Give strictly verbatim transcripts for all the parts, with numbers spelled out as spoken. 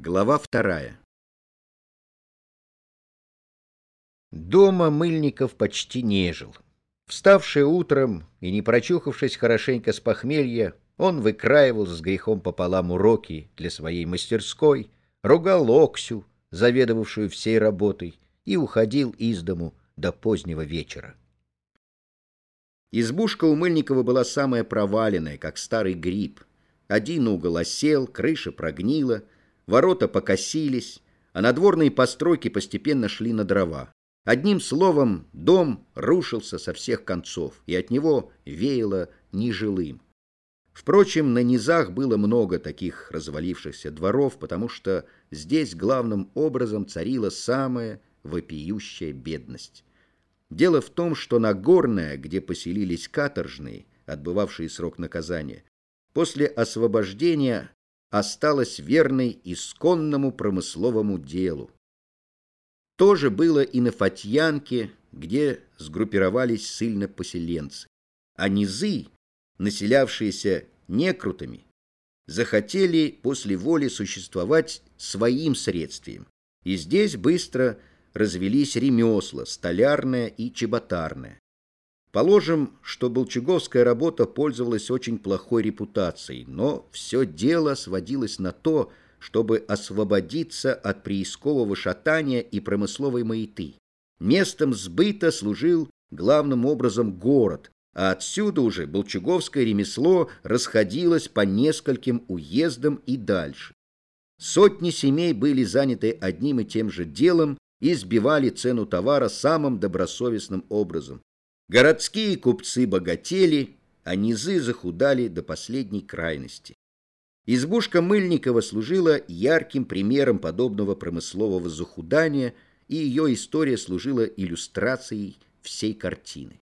Глава вторая. Дома Мыльников почти не жил. Вставший утром и не прочухавшись хорошенько с похмелья, он выкраивал с грехом пополам уроки для своей мастерской, ругал Оксю, заведовавшую всей работой, и уходил из дому до позднего вечера. Избушка у Мыльникова была самая проваленная, как старый гриб. Один угол осел, крыша прогнила, ворота покосились, а надворные постройки постепенно шли на дрова. Одним словом, дом рушился со всех концов, и от него веяло нежилым. Впрочем, на низах было много таких развалившихся дворов, потому что здесь главным образом царила самая вопиющая бедность. Дело в том, что Нагорное, где поселились каторжные, отбывавшие срок наказания, после освобождения осталось верной исконному промысловому делу. То же было и на Фатьянке, где сгруппировались ссыльно-поселенцы. А низы, населявшиеся некрутами, захотели после воли существовать своим средствием. И здесь быстро развелись ремесла, столярное и чеботарное. Положим, что болчуговская работа пользовалась очень плохой репутацией, но все дело сводилось на то, чтобы освободиться от приискового шатания и промысловой маяты. Местом сбыта служил главным образом город, а отсюда уже болчуговское ремесло расходилось по нескольким уездам и дальше. Сотни семей были заняты одним и тем же делом и сбивали цену товара самым добросовестным образом. Городские купцы богатели, а низы захудали до последней крайности. Избушка Мыльникова служила ярким примером подобного промыслового захудания, и ее история служила иллюстрацией всей картины.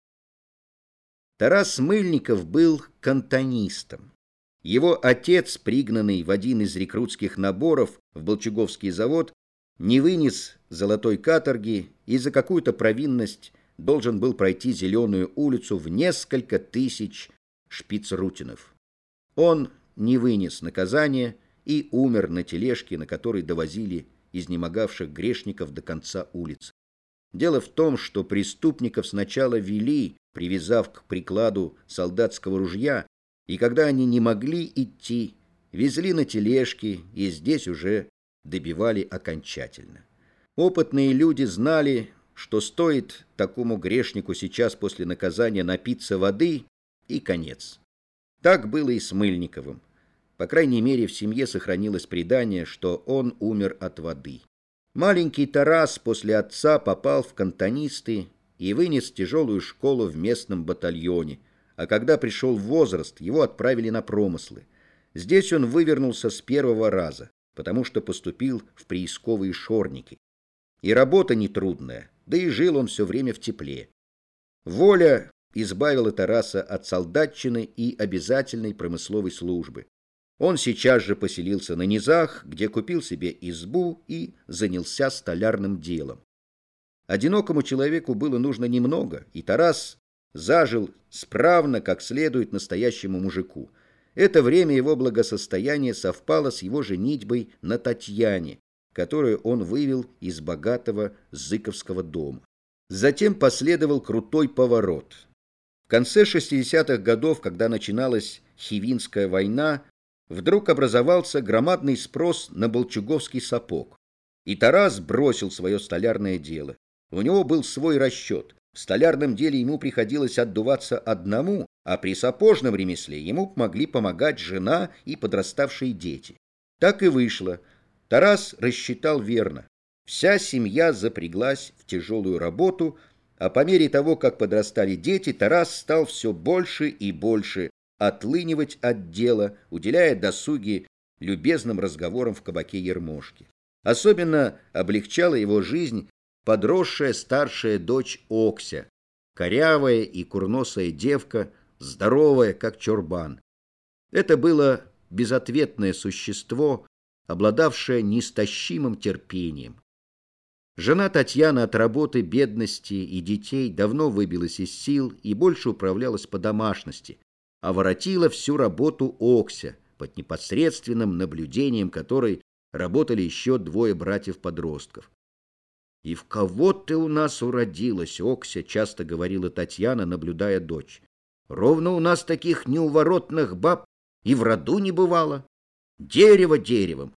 Тарас Мыльников был кантонистом. Его отец, пригнанный в один из рекрутских наборов в Болчуговский завод, не вынес золотой каторги и за какую-то провинность должен был пройти Зеленую улицу в несколько тысяч шпицрутинов. Он не вынес наказания и умер на тележке, на которой довозили изнемогавших грешников до конца улицы. Дело в том, что преступников сначала вели, привязав к прикладу солдатского ружья, и когда они не могли идти, везли на тележке и здесь уже добивали окончательно. Опытные люди знали, что стоит такому грешнику сейчас после наказания напиться воды, и конец. Так было и с Мыльниковым. По крайней мере, в семье сохранилось предание, что он умер от воды. Маленький Тарас после отца попал в кантонисты и вынес тяжелую школу в местном батальоне, а когда пришел в возраст, его отправили на промыслы. Здесь он вывернулся с первого раза, потому что поступил в приисковые шорники. И работа нетрудная, да и жил он все время в тепле. Воля избавила Тараса от солдатчины и обязательной промысловой службы. Он сейчас же поселился на низах, где купил себе избу и занялся столярным делом. Одинокому человеку было нужно немного, и Тарас зажил справно, как следует настоящему мужику. Это время его благосостояния совпало с его женитьбой на Татьяне, которую он вывел из богатого зыковского дома. Затем последовал крутой поворот. В конце шестидесятых годов, когда начиналась Хивинская война, вдруг образовался громадный спрос на болчуговский сапог. И Тарас бросил свое столярное дело. У него был свой расчет. В столярном деле ему приходилось отдуваться одному, а при сапожном ремесле ему могли помогать жена и подраставшие дети. Так и вышло. Тарас рассчитал верно. Вся семья запряглась в тяжелую работу, а по мере того, как подрастали дети, Тарас стал все больше и больше отлынивать от дела, уделяя досуге любезным разговорам в кабаке Ермошки. Особенно облегчала его жизнь подросшая старшая дочь Окся, корявая и курносая девка, здоровая, как чурбан. Это было безответное существо, обладавшее неистощимым терпением. Жена Татьяна от работы, бедности и детей давно выбилась из сил и больше управлялась по домашности, а воротила всю работу Окся, под непосредственным наблюдением которой Работали еще двое братьев-подростков. «И в кого ты у нас уродилась, Окся?» — часто говорила Татьяна, наблюдая дочь. «Ровно у нас таких неуворотных баб и в роду не бывало. Дерево деревом,